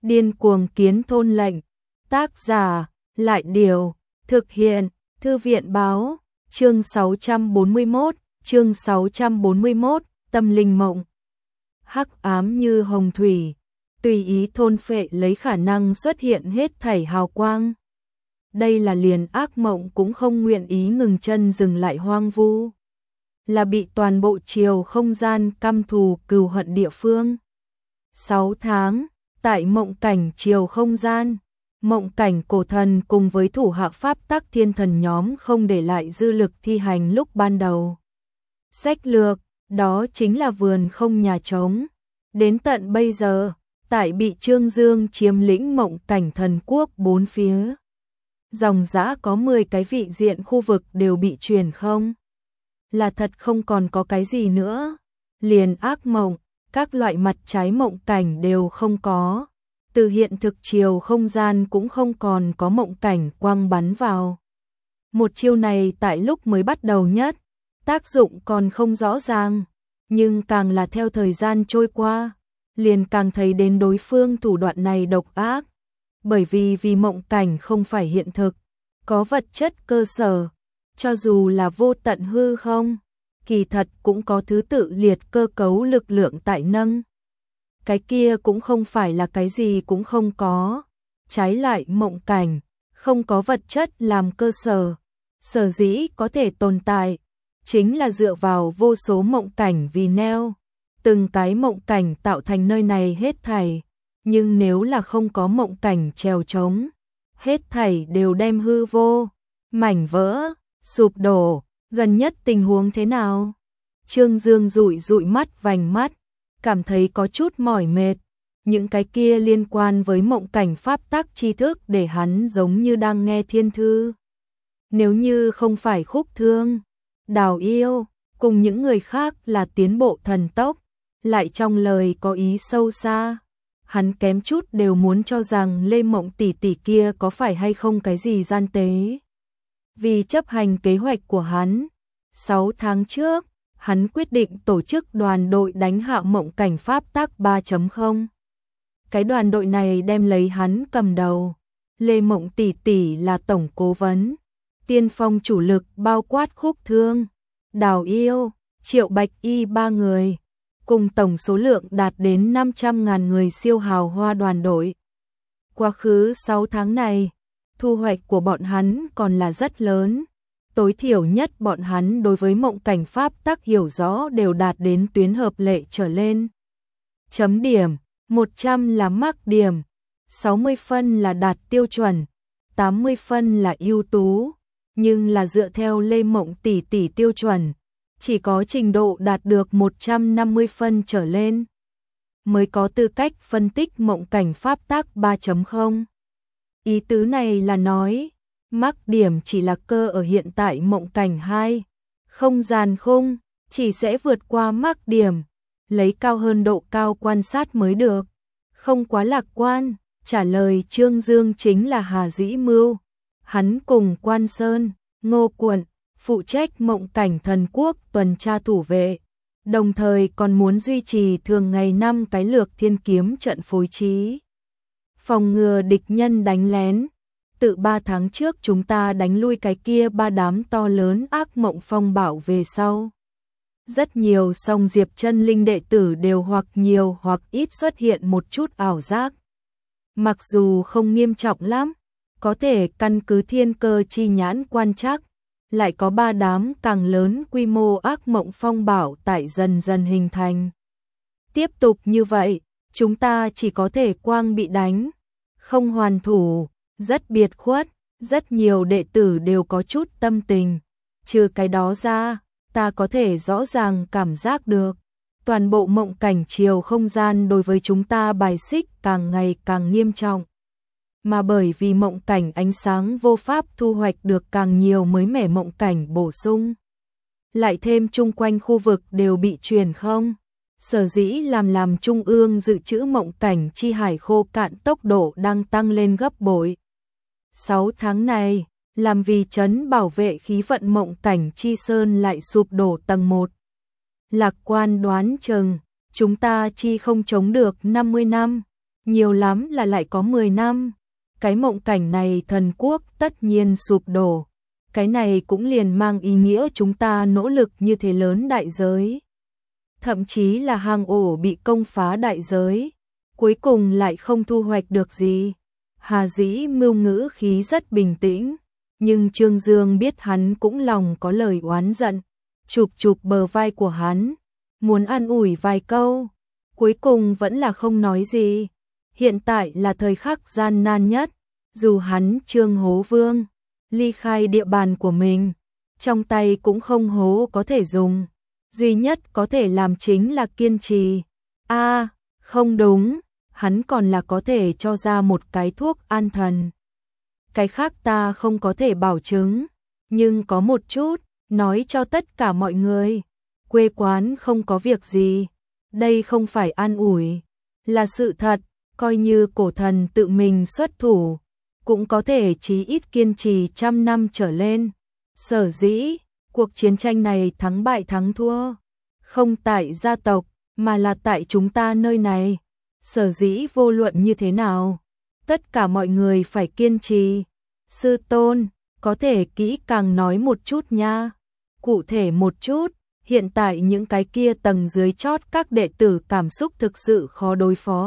Điên cuồng kiến thôn lệnh. Tác giả, Lại Điều, thực hiện, Thư viện báo, chương 641, Tâm linh mộng. Hắc ám như hồng thủy, tùy ý thôn phệ lấy khả năng xuất hiện hết thảy hào quang. Đây là liền ác mộng cũng không nguyện ý ngừng chân dừng lại hoang vu. Là bị toàn bộ chiều không gian căm thù cừu hận địa phương. 6 tháng, tại mộng cảnh chiều không gian, mộng cảnh cổ thần cùng với thủ hạ pháp tắc thiên thần nhóm không để lại dư lực thi hành lúc ban đầu. Sách lược, đó chính là vườn không nhà trống. Đến tận bây giờ, tại bị Trương Dương chiếm lĩnh mộng cảnh thần quốc bốn phía. Dòng dã có 10 cái vị diện khu vực đều bị truyền không. Là thật không còn có cái gì nữa. Liền ác mộng, các loại mặt trái mộng cảnh đều không có. Từ hiện thực chiều không gian cũng không còn có mộng cảnh quang bắn vào. Một chiêu này tại lúc mới bắt đầu nhất, tác dụng còn không rõ ràng, nhưng càng là theo thời gian trôi qua, liền càng thấy đến đối phương thủ đoạn này độc ác. Bởi vì mộng cảnh không phải hiện thực, có vật chất cơ sở, cho dù là vô tận hư không, kỳ thật cũng có thứ tự liệt cơ cấu lực lượng tại nâng. Cái kia cũng không phải là cái gì cũng không có, trái lại mộng cảnh, không có vật chất làm cơ sở, sở dĩ có thể tồn tại, chính là dựa vào vô số mộng cảnh vì neo, từng cái mộng cảnh tạo thành nơi này hết thảy, nhưng nếu là không có mộng cảnh trèo trống, hết thảy đều đem hư vô, mảnh vỡ, sụp đổ, gần nhất tình huống thế nào? Trương Dương dụi mắt vành mắt, cảm thấy có chút mỏi mệt, những cái kia liên quan với mộng cảnh pháp tắc tri thức để hắn giống như đang nghe thiên thư. Nếu như không phải Khúc Thương, Đào Yêu, cùng những người khác là tiến bộ thần tốc, lại trong lời có ý sâu xa, hắn kém chút đều muốn cho rằng Lê Mộng tỷ tỷ kia có phải hay không cái gì gian tế. Vì chấp hành kế hoạch của hắn, 6 tháng trước, hắn quyết định tổ chức đoàn đội đánh hạ mộng cảnh pháp tắc 3.0. Cái đoàn đội này đem lấy hắn cầm đầu. Lê Mộng tỷ tỷ là tổng cố vấn, tiên phong chủ lực bao quát Khúc Thương, Đào Yêu, Triệu Bạch Y 3 người, cùng tổng số lượng đạt đến 500.000 người siêu hào hoa đoàn đội. Quá khứ 6 tháng này, thu hoạch của bọn hắn còn là rất lớn. Tối thiểu nhất bọn hắn đối với mộng cảnh pháp tắc hiểu rõ đều đạt đến tuyến hợp lệ trở lên. Chấm điểm, 100 là mắc điểm, 60 phân là đạt tiêu chuẩn, 80 phân là ưu tú, nhưng là dựa theo Lê Mộng tỷ tỷ tiêu chuẩn, chỉ có trình độ đạt được 150 phân trở lên mới có tư cách phân tích mộng cảnh pháp tắc 3.0. Ý tứ này là nói, mắc điểm chỉ là cơ ở hiện tại mộng cảnh 2, không gian khung, chỉ sẽ vượt qua mắc điểm, lấy cao hơn độ cao quan sát mới được. Không quá lạc quan, trả lời Trương Dương chính là Hà Dĩ Mưu. Hắn cùng Quan Sơn, Ngô Quận, phụ trách mộng cảnh thần quốc tuần tra thủ vệ, đồng thời còn muốn duy trì thường ngày 5 cái lược thiên kiếm trận phối trí. Phòng ngừa địch nhân đánh lén. Tự 3 tháng trước chúng ta đánh lui cái kia 3 đám to lớn ác mộng phong bảo về sau. Rất nhiều song Diệp chân linh đệ tử đều hoặc nhiều hoặc ít xuất hiện một chút ảo giác. Mặc dù không nghiêm trọng lắm, có thể căn cứ thiên cơ chi nhãn quan trắc, lại có 3 đám càng lớn quy mô ác mộng phong bảo tại dần dần hình thành. Tiếp tục như vậy, chúng ta chỉ có thể quang bị đánh, không hoàn thủ. Rất biệt khuất, rất nhiều đệ tử đều có chút tâm tình. Trừ cái đó ra, ta có thể rõ ràng cảm giác được. Toàn bộ mộng cảnh chiều không gian đối với chúng ta bài xích càng ngày càng nghiêm trọng. Mà bởi vì mộng cảnh ánh sáng vô pháp thu hoạch được càng nhiều mới mẻ mộng cảnh bổ sung. Lại thêm chung quanh khu vực đều bị truyền không. Sở dĩ làm trung ương dự trữ mộng cảnh chi hải khô cạn tốc độ đang tăng lên gấp bội. 6 tháng này, làm vì trấn bảo vệ khí vận mộng cảnh chi sơn lại sụp đổ tầng 1. Lạc quan đoán chừng, chúng ta chi không chống được 50 năm, nhiều lắm là lại có 10 năm. Cái mộng cảnh này thần quốc tất nhiên sụp đổ. Cái này cũng liền mang ý nghĩa chúng ta nỗ lực như thế lớn đại giới. Thậm chí là hang ổ bị công phá đại giới. Cuối cùng lại không thu hoạch được gì. Hà Dĩ Mưu ngữ khí rất bình tĩnh. Nhưng Trương Dương biết hắn cũng lòng có lời oán giận. Chụp chụp bờ vai của hắn. Muốn an ủi vài câu. Cuối cùng vẫn là không nói gì. Hiện tại là thời khắc gian nan nhất. Dù hắn Trương Hố Vương ly khai địa bàn của mình, trong tay cũng không hố có thể dùng. Duy nhất có thể làm chính là kiên trì. Không đúng, hắn còn là có thể cho ra một cái thuốc an thần. Cái khác ta không có thể bảo chứng, nhưng có một chút, nói cho tất cả mọi người. Quê quán không có việc gì, đây không phải an ủi, là sự thật, coi như cổ thần tự mình xuất thủ, cũng có thể chí ít kiên trì 100 năm trở lên. Sở dĩ, cuộc chiến tranh này thắng bại thắng thua, không tại gia tộc, mà là tại chúng ta nơi này. Sở dĩ vô luận như thế nào, tất cả mọi người phải kiên trì. Sư tôn, có thể kỹ càng nói một chút nha. Cụ thể một chút, hiện tại những cái kia tầng dưới chót các đệ tử cảm xúc thực sự khó đối phó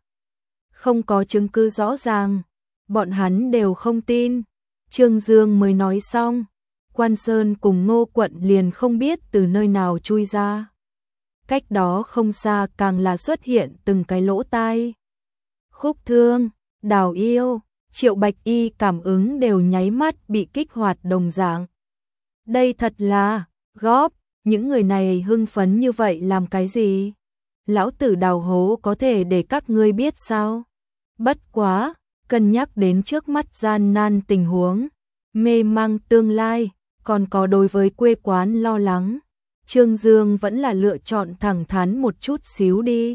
Không có chứng cứ rõ ràng, bọn hắn đều không tin. Trương Dương mới nói xong, Quan Sơn cùng Ngô Quận liền không biết từ nơi nào chui ra. Cách đó không xa càng là xuất hiện từng cái lỗ tai. Khúc Thương, Đào Yêu, Triệu Bạch Y cảm ứng đều nháy mắt bị kích hoạt đồng dạng. Đây thật là góp, những người này hưng phấn như vậy làm cái gì? Lão tử đào hố có thể để các ngươi biết sao? Bất quá, cân nhắc đến trước mắt gian nan tình huống, mê mang tương lai, còn có đối với quê quán lo lắng. Trương Dương vẫn là lựa chọn thẳng thắn một chút xíu đi.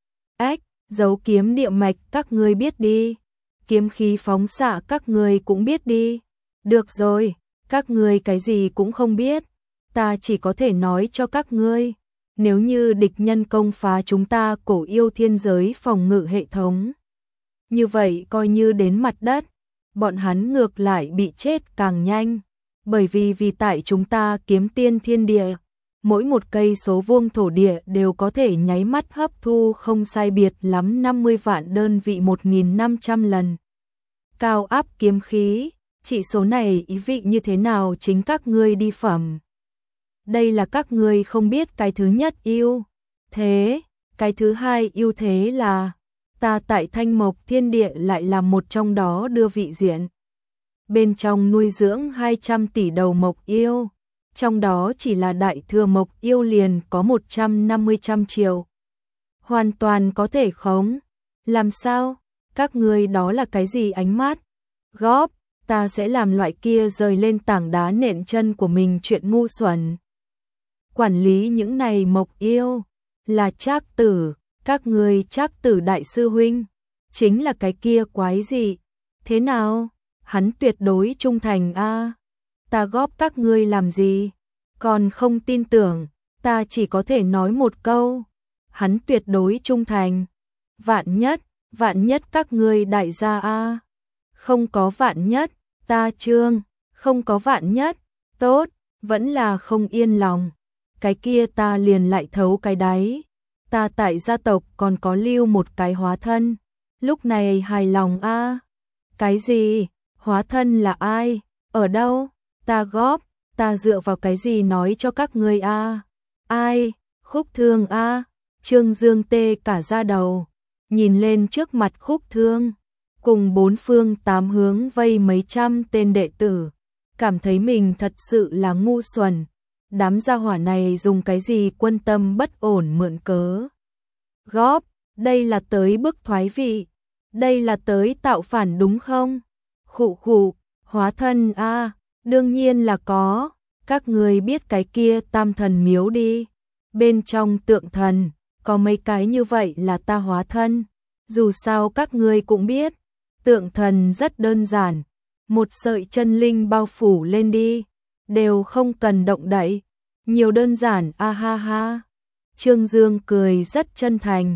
Dấu kiếm địa mạch các ngươi biết đi. Kiếm khí phóng xạ các ngươi cũng biết đi. Được rồi, các ngươi cái gì cũng không biết. Ta chỉ có thể nói cho các ngươi. Nếu như địch nhân công phá chúng ta cổ yêu thiên giới phòng ngự hệ thống, như vậy coi như đến mặt đất, bọn hắn ngược lại bị chết càng nhanh. Bởi vì tại chúng ta kiếm tiên thiên địa, mỗi một cây số vuông thổ địa đều có thể nháy mắt hấp thu không sai biệt lắm 50 vạn đơn vị 1.500 lần. Cao áp kiếm khí, chỉ số này ý vị như thế nào chính các ngươi đi phẩm. Đây là các ngươi không biết cái thứ nhất ưu thế, cái thứ hai ưu thế là ta tại Thanh Mộc Thiên Địa lại là một trong đó đưa vị diện. Bên trong nuôi dưỡng 200 tỷ đầu mộc yêu, trong đó chỉ là đại thừa mộc yêu liền có 150 triệu. Hoàn toàn có thể khống. Làm sao? Các ngươi đó là cái gì ánh mắt? Góp, ta sẽ làm loại kia rời lên tảng đá nện chân của mình chuyện ngu xuẩn. Quản lý những này mộc yêu, là Trác Tử, các ngươi Trác Tử đại sư huynh, chính là cái kia quái gì? Thế nào? Hắn tuyệt đối trung thành Ta góp các ngươi làm gì? Còn không tin tưởng, ta chỉ có thể nói một câu. Hắn tuyệt đối trung thành. Vạn nhất các ngươi đại gia Không có vạn nhất, ta Trương, không có vạn nhất, tốt, vẫn là không yên lòng. Cái kia ta liền lại thấu cái đáy. Ta tại gia tộc còn có lưu một cái hóa thân. Lúc này hài lòng Cái gì? Hóa thân là ai? Ở đâu? Ta góp, ta dựa vào cái gì nói cho các ngươi Ai? Khúc Thương Trương Dương tê cả da đầu, nhìn lên trước mặt Khúc Thương, cùng bốn phương tám hướng vây mấy trăm tên đệ tử, cảm thấy mình thật sự là ngu xuẩn. Đám gia hỏa này dùng cái gì quân tâm bất ổn mượn cớ? Góp, đây là tới bức thoái vị, đây là tới tạo phản đúng không? Khụ, hóa thân đương nhiên là có. Các người biết cái kia Tam Thần miếu đi, bên trong tượng thần có mấy cái như vậy là ta hóa thân. Dù sao các ngươi cũng biết, tượng thần rất đơn giản, một sợi chân linh bao phủ lên đi, đều không cần động đậy, nhiều đơn giản ha ha. Trương Dương cười rất chân thành,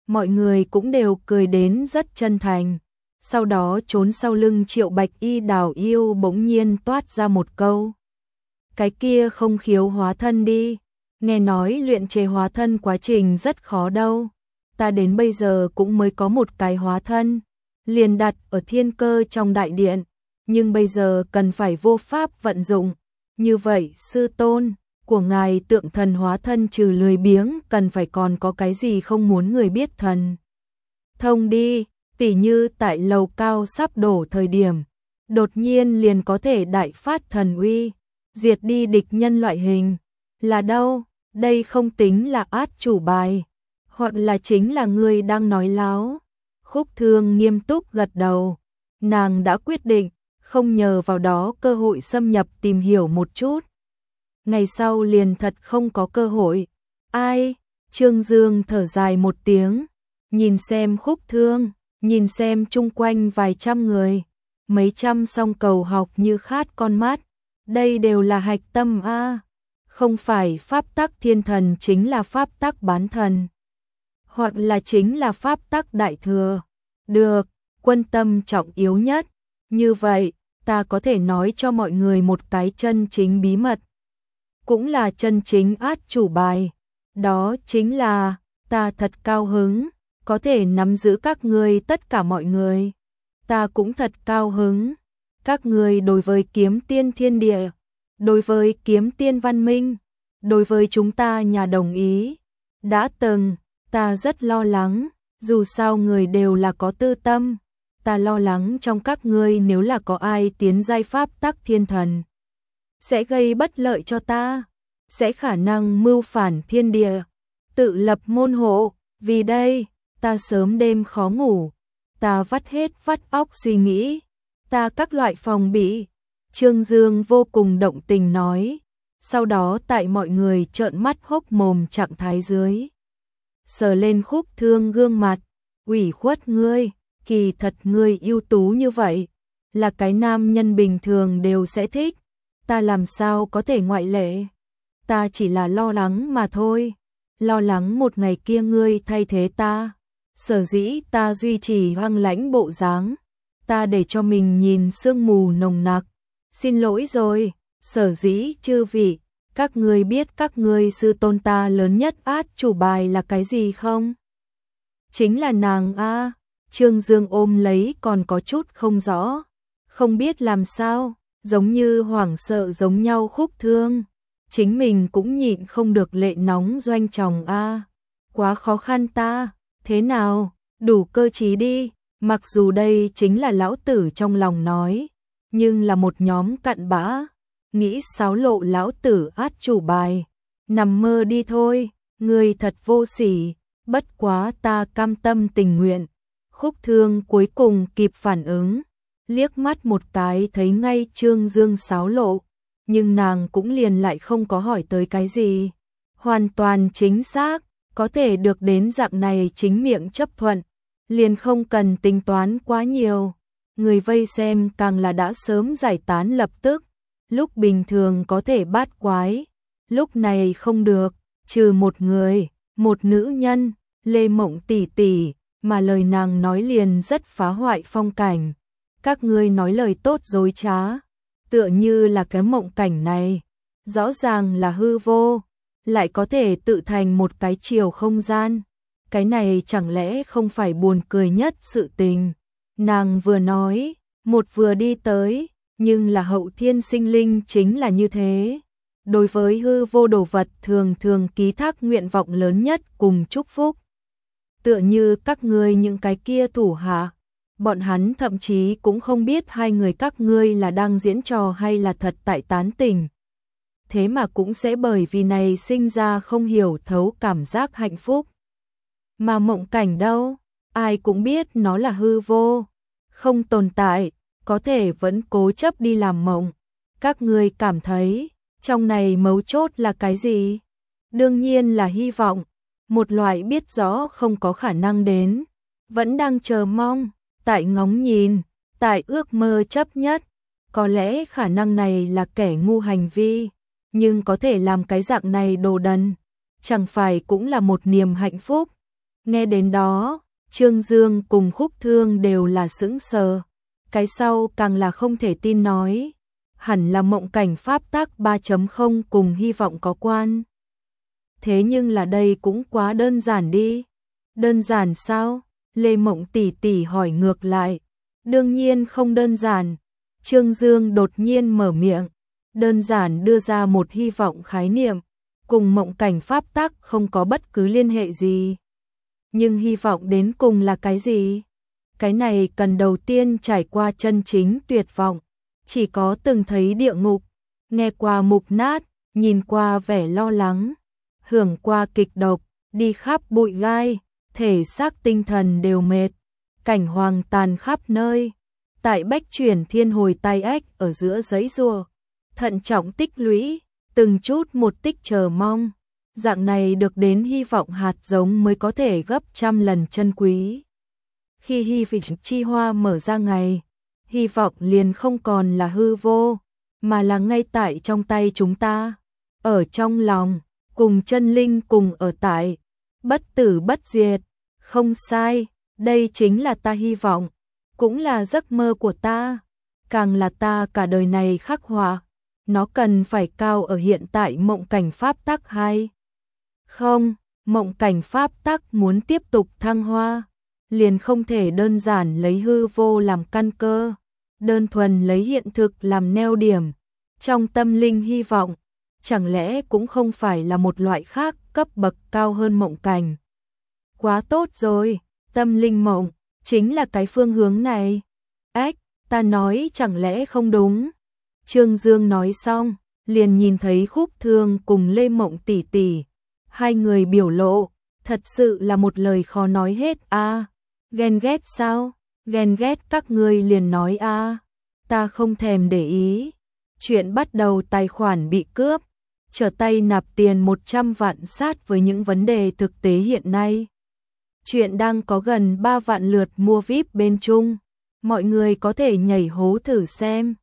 mọi người cũng đều cười đến rất chân thành. Sau đó trốn sau lưng Triệu Bạch Y Đào Yêu bỗng nhiên toát ra một câu. Cái kia không khiếu hóa thân đi, nghe nói luyện chế hóa thân quá trình rất khó đâu. Ta đến bây giờ cũng mới có một cái hóa thân, liền đặt ở thiên cơ trong đại điện, nhưng bây giờ cần phải vô pháp vận dụng. Như vậy sư tôn của ngài tượng thần hóa thân trừ lười biếng cần phải còn có cái gì không muốn người biết thần thông đi, tỉ như tại lầu cao sắp đổ thời điểm, đột nhiên liền có thể đại phát thần uy, diệt đi địch nhân loại hình. Là đâu, đây không tính là át chủ bài, hoặc là chính là người đang nói láo. Khúc Thương nghiêm túc gật đầu, nàng đã quyết định không nhờ vào đó cơ hội xâm nhập tìm hiểu một chút. Ngày sau liền thật không có cơ hội. Ai? Trương Dương thở dài một tiếng, nhìn xem Khúc Thương, nhìn xem chung quanh vài trăm người, mấy trăm song cầu học như khát con mắt. Đây đều là hạch tâm a, không phải pháp tắc thiên thần chính là pháp tắc bán thần, hoặc là chính là pháp tắc đại thừa. Được, quân tâm trọng yếu nhất. Như vậy, ta có thể nói cho mọi người một cái chân chính bí mật, cũng là chân chính át chủ bài. Đó chính là, ta thật cao hứng, có thể nắm giữ các ngươi tất cả mọi người. Ta cũng thật cao hứng, các ngươi đối với kiếm tiên thiên địa, đối với kiếm tiên văn minh, đối với chúng ta nhà đồng ý. Đã từng, ta rất lo lắng, dù sao người đều là có tư tâm. Ta lo lắng trong các ngươi nếu là có ai tiến giai pháp tắc thiên thần, sẽ gây bất lợi cho ta, sẽ khả năng mưu phản thiên địa, tự lập môn hộ. Vì đây, ta sớm đêm khó ngủ, ta vắt óc suy nghĩ, ta các loại phòng bị. Trương Dương vô cùng động tình nói, sau đó tại mọi người trợn mắt hốc mồm trạng thái dưới, sờ lên Khúc Thương gương mặt, ủy khuất ngươi, kỳ thật ngươi ưu tú như vậy, là cái nam nhân bình thường đều sẽ thích, ta làm sao có thể ngoại lệ. Ta chỉ là lo lắng mà thôi, lo lắng một ngày kia ngươi thay thế ta. Sở dĩ ta duy trì hoang lãnh bộ dáng, ta để cho mình nhìn sương mù nồng nặc. Xin lỗi rồi, sở dĩ chư vị, các ngươi biết các ngươi sư tôn ta lớn nhất át chủ bài là cái gì không? Chính là nàng a. Trương Dương ôm lấy còn có chút không rõ, không biết làm sao, giống như hoảng sợ giống nhau. Khúc Thương, chính mình cũng nhịn không được lệ nóng doanh tròng a. Quá khó khăn ta, thế nào, đủ cơ trí đi, mặc dù đây chính là lão tử trong lòng nói, nhưng là một nhóm cặn bã, nghĩ xáo lộ lão tử át chủ bài, nằm mơ đi thôi, người thật vô sỉ, bất quá ta cam tâm tình nguyện. Khúc Thương cuối cùng kịp phản ứng, liếc mắt một cái thấy ngay Trương Dương xáo lộ, nhưng nàng cũng liền lại không có hỏi tới cái gì. Hoàn toàn chính xác, có thể được đến dạng này chính miệng chấp thuận, liền không cần tính toán quá nhiều. Người vây xem càng là đã sớm giải tán lập tức, lúc bình thường có thể bát quái, lúc này không được, trừ một người, một nữ nhân, Lê Mộng tỷ tỷ, mà lời nàng nói liền rất phá hoại phong cảnh. Các ngươi nói lời tốt dối trá, tựa như là cái mộng cảnh này, rõ ràng là hư vô, lại có thể tự thành một cái chiều không gian. Cái này chẳng lẽ không phải buồn cười nhất sự tình. Nàng vừa nói, một vừa đi tới, nhưng là hậu thiên sinh linh chính là như thế. Đối với hư vô đồ vật thường thường ký thác nguyện vọng lớn nhất cùng chúc phúc. Tựa như các ngươi những cái kia thủ hạ, bọn hắn thậm chí cũng không biết hai người các ngươi là đang diễn trò hay là thật tại tán tỉnh. Thế mà cũng sẽ bởi vì này sinh ra không hiểu thấu cảm giác hạnh phúc. Mà mộng cảnh đâu, ai cũng biết nó là hư vô, không tồn tại, có thể vẫn cố chấp đi làm mộng. Các ngươi cảm thấy, trong này mấu chốt là cái gì? Đương nhiên là hy vọng, một loại biết rõ không có khả năng đến, vẫn đang chờ mong, tại ngóng nhìn, tại ước mơ chấp nhất. Có lẽ khả năng này là kẻ ngu hành vi, nhưng có thể làm cái dạng này đồ đần, chẳng phải cũng là một niềm hạnh phúc. Nghe đến đó, Trương Dương cùng Khúc Thương đều là sững sờ. Cái sau càng là không thể tin nói. Hẳn là mộng cảnh pháp tắc 3.0 cùng hy vọng có quan. Thế nhưng là đây cũng quá đơn giản đi. Đơn giản sao? Lê Mộng tỷ tỷ hỏi ngược lại. Đương nhiên không đơn giản. Trương Dương đột nhiên mở miệng. Đơn giản đưa ra một hy vọng khái niệm. Cùng mộng cảnh pháp tắc không có bất cứ liên hệ gì. Nhưng hy vọng đến cùng là cái gì? Cái này cần đầu tiên trải qua chân chính tuyệt vọng. Chỉ có từng thấy địa ngục, nghe qua mục nát, nhìn qua vẻ lo lắng, hưởng qua kịch độc, đi khắp bụi gai, thể xác tinh thần đều mệt, cảnh hoang tàn khắp nơi. Tại bách chuyển thiên hồi tai ách ở giữa giấy rùa, thận trọng tích lũy, từng chút một tích chờ mong. Dạng này được đến hy vọng hạt giống mới có thể gấp trăm lần chân quý. Khi hy vọng chi hoa mở ra ngày, hy vọng liền không còn là hư vô, mà là ngay tại trong tay chúng ta, ở trong lòng, cùng chân linh cùng ở tại, bất tử bất diệt. Không sai, đây chính là ta hy vọng, cũng là giấc mơ của ta, càng là ta cả đời này khắc họa. Nó cần phải cao ở hiện tại mộng cảnh pháp tắc hay không? Mộng cảnh pháp tắc muốn tiếp tục thăng hoa, liền không thể đơn giản lấy hư vô làm căn cơ, đơn thuần lấy hiện thực làm neo điểm. Trong tâm linh hy vọng, chẳng lẽ cũng không phải là một loại khác cấp bậc cao hơn mộng cảnh? Quá tốt rồi, tâm linh mộng chính là cái phương hướng này. Ách, ta nói chẳng lẽ không đúng? Trương Dương nói xong, liền nhìn thấy Khúc Thương cùng Lê Mộng tỷ tỷ, hai người biểu lộ, thật sự là một lời khó nói hết a. Ghen ghét sao? Ghen ghét các ngươi liền nói a. Ta không thèm để ý. Chuyện bắt đầu tài khoản bị cướp, trở tay nạp tiền 100 vạn sát với những vấn đề thực tế hiện nay. Chuyện đang có gần 3 vạn lượt mua VIP bên Trung, mọi người có thể nhảy hố thử xem.